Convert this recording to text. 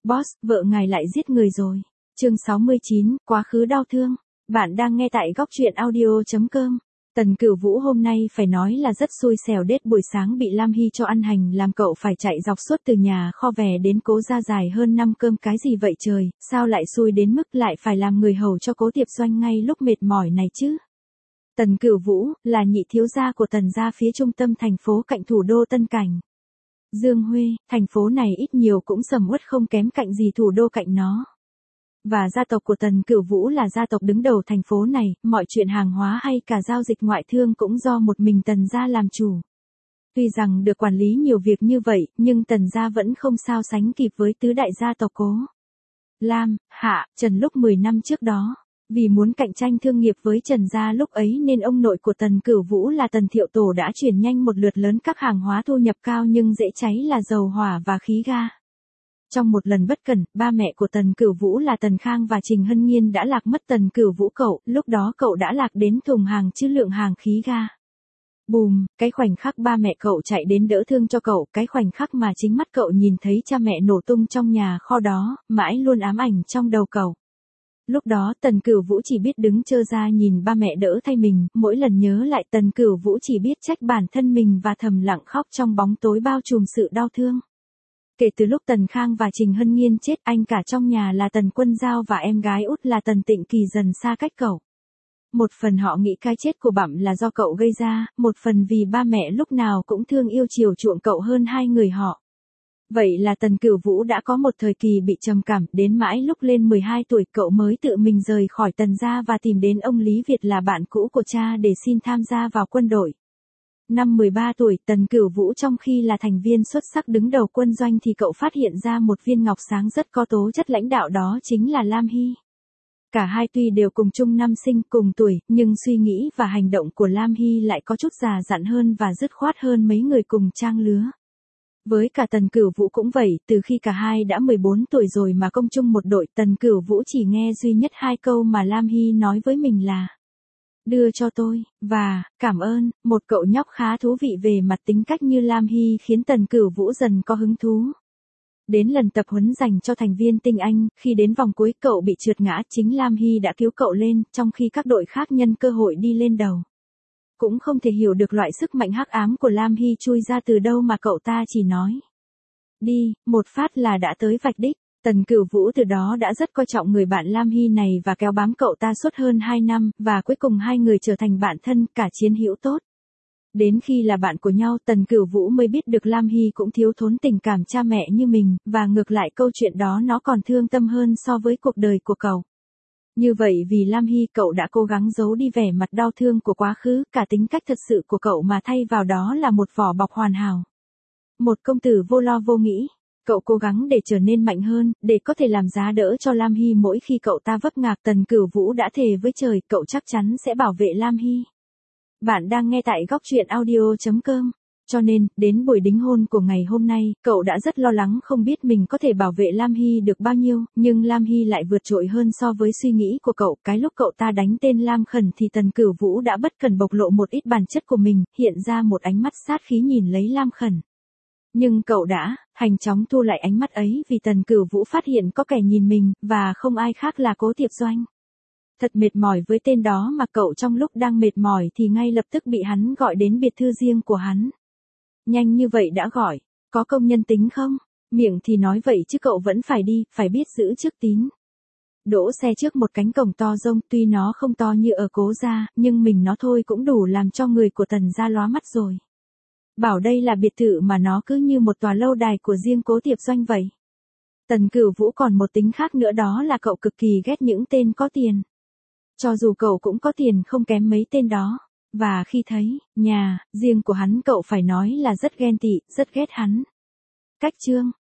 Boss, vợ ngài lại giết người rồi. Chương 69, quá khứ đau thương. Bạn đang nghe tại góc truyện audio.com. Tần Cửu Vũ hôm nay phải nói là rất xui xẻo, đết buổi sáng bị Lam Hy cho ăn hành làm cậu phải chạy dọc suốt từ nhà kho về đến Cố Gia dài hơn 5 cơm. Cái gì vậy trời, sao lại xui đến mức lại phải làm người hầu cho Cố Tiệp Doanh ngay lúc mệt mỏi này chứ? Tần Cửu Vũ là nhị thiếu gia của Tần gia phía trung tâm thành phố cạnh thủ đô Tân Cảnh. Dương Huê, thành phố này ít nhiều cũng sầm uất không kém cạnh gì thủ đô cạnh nó. Và gia tộc của Tần Cửu Vũ là gia tộc đứng đầu thành phố này, mọi chuyện hàng hóa hay cả giao dịch ngoại thương cũng do một mình Tần gia làm chủ. Tuy rằng được quản lý nhiều việc như vậy, nhưng Tần gia vẫn không sao sánh kịp với tứ đại gia tộc Cố, Lam, Hạ, Trần lúc 10 năm trước đó. Vì muốn cạnh tranh thương nghiệp với Trần gia lúc ấy nên ông nội của Tần Cửu Vũ là Tần Thiệu Tổ đã chuyển nhanh một lượt lớn các hàng hóa thu nhập cao nhưng dễ cháy là dầu hỏa và khí ga. Trong một lần bất cẩn, ba mẹ của Tần Cửu Vũ là Tần Khang và Trình Hân Nhiên đã lạc mất Tần Cửu Vũ cậu, lúc đó cậu đã lạc đến thùng hàng chứa lượng hàng khí ga. Bùm, cái khoảnh khắc ba mẹ cậu chạy đến đỡ thương cho cậu, cái khoảnh khắc mà chính mắt cậu nhìn thấy cha mẹ nổ tung trong nhà kho đó, mãi luôn ám ảnh trong đầu cậu. Lúc đó Tần Cửu Vũ chỉ biết đứng trơ ra nhìn ba mẹ đỡ thay mình, mỗi lần nhớ lại Tần Cửu Vũ chỉ biết trách bản thân mình và thầm lặng khóc trong bóng tối bao trùm sự đau thương. Kể từ lúc Tần Khang và Trình Hân Nhiên chết, anh cả trong nhà là Tần Quân Giao và em gái út là Tần Tịnh Kỳ dần xa cách cậu. Một phần họ nghĩ cái chết của Bặm là do cậu gây ra, một phần vì ba mẹ lúc nào cũng thương yêu chiều chuộng cậu hơn hai người họ. Vậy là Tần Cửu Vũ đã có một thời kỳ bị trầm cảm, đến mãi lúc lên 12 tuổi cậu mới tự mình rời khỏi Tần gia và tìm đến ông Lý Việt là bạn cũ của cha để xin tham gia vào quân đội. Năm 13 tuổi, Tần Cửu Vũ trong khi là thành viên xuất sắc đứng đầu quân doanh thì cậu phát hiện ra một viên ngọc sáng rất có tố chất lãnh đạo, đó chính là Lam Hy. Cả hai tuy đều cùng chung năm sinh cùng tuổi, nhưng suy nghĩ và hành động của Lam Hy lại có chút già dặn hơn và dứt khoát hơn mấy người cùng trang lứa. Với cả Tần Cửu Vũ cũng vậy, từ khi cả hai đã 14 tuổi rồi mà công chung một đội, Tần Cửu Vũ chỉ nghe duy nhất hai câu mà Lam Hy nói với mình là đưa cho tôi, và cảm ơn. Một cậu nhóc khá thú vị về mặt tính cách như Lam Hy khiến Tần Cửu Vũ dần có hứng thú. Đến lần tập huấn dành cho thành viên tinh anh, khi đến vòng cuối cậu bị trượt ngã, chính Lam Hy đã cứu cậu lên, trong khi các đội khác nhân cơ hội đi lên đầu. Cũng không thể hiểu được loại sức mạnh hắc ám của Lam Hy chui ra từ đâu mà cậu ta chỉ nói đi, một phát là đã tới vạch đích. Tần Cửu Vũ từ đó đã rất coi trọng người bạn Lam Hy này và kéo bám cậu ta suốt hơn 2 năm, và cuối cùng hai người trở thành bạn thân, cả chiến hữu tốt. Đến khi là bạn của nhau, Tần Cửu Vũ mới biết được Lam Hy cũng thiếu thốn tình cảm cha mẹ như mình, và ngược lại câu chuyện đó nó còn thương tâm hơn so với cuộc đời của cậu. Như vậy vì Lam Hy cậu đã cố gắng giấu đi vẻ mặt đau thương của quá khứ, cả tính cách thật sự của cậu mà thay vào đó là một vỏ bọc hoàn hảo. Một công tử vô lo vô nghĩ. Cậu cố gắng để trở nên mạnh hơn, để có thể làm giá đỡ cho Lam Hy mỗi khi cậu ta vấp ngạc. Tần Cửu Vũ đã thề với trời cậu chắc chắn sẽ bảo vệ Lam Hy. Bạn đang nghe tại góc truyện audio.com. Cho nên, đến buổi đính hôn của ngày hôm nay, cậu đã rất lo lắng không biết mình có thể bảo vệ Lam Hy được bao nhiêu, nhưng Lam Hy lại vượt trội hơn so với suy nghĩ của cậu. Cái lúc cậu ta đánh tên Lam Khẩn thì Tần Cửu Vũ đã bất cần bộc lộ một ít bản chất của mình, hiện ra một ánh mắt sát khí nhìn lấy Lam Khẩn. Nhưng cậu đã nhanh chóng thu lại ánh mắt ấy vì Tần Cửu Vũ phát hiện có kẻ nhìn mình, và không ai khác là Cố Tiệp Doanh. Thật mệt mỏi với tên đó mà cậu trong lúc đang mệt mỏi thì ngay lập tức bị hắn gọi đến biệt thự riêng của hắn. Nhanh như vậy đã gọi, có công nhân tính không? Miệng thì nói vậy chứ cậu vẫn phải đi, phải biết giữ chức tín. Đỗ xe trước một cánh cổng to rông, tuy nó không to như ở Cố gia, nhưng mình nó thôi cũng đủ làm cho người của Tần gia lóa mắt rồi. Bảo đây là biệt thự mà nó cứ như một tòa lâu đài của riêng Cố Tiệp Doanh vậy. Tần Cửu Vũ còn một tính khác nữa, đó là cậu cực kỳ ghét những tên có tiền. Cho dù cậu cũng có tiền không kém mấy tên đó. Và khi thấy nhà riêng của hắn cậu phải nói là rất ghen tị, rất ghét hắn. Cách chương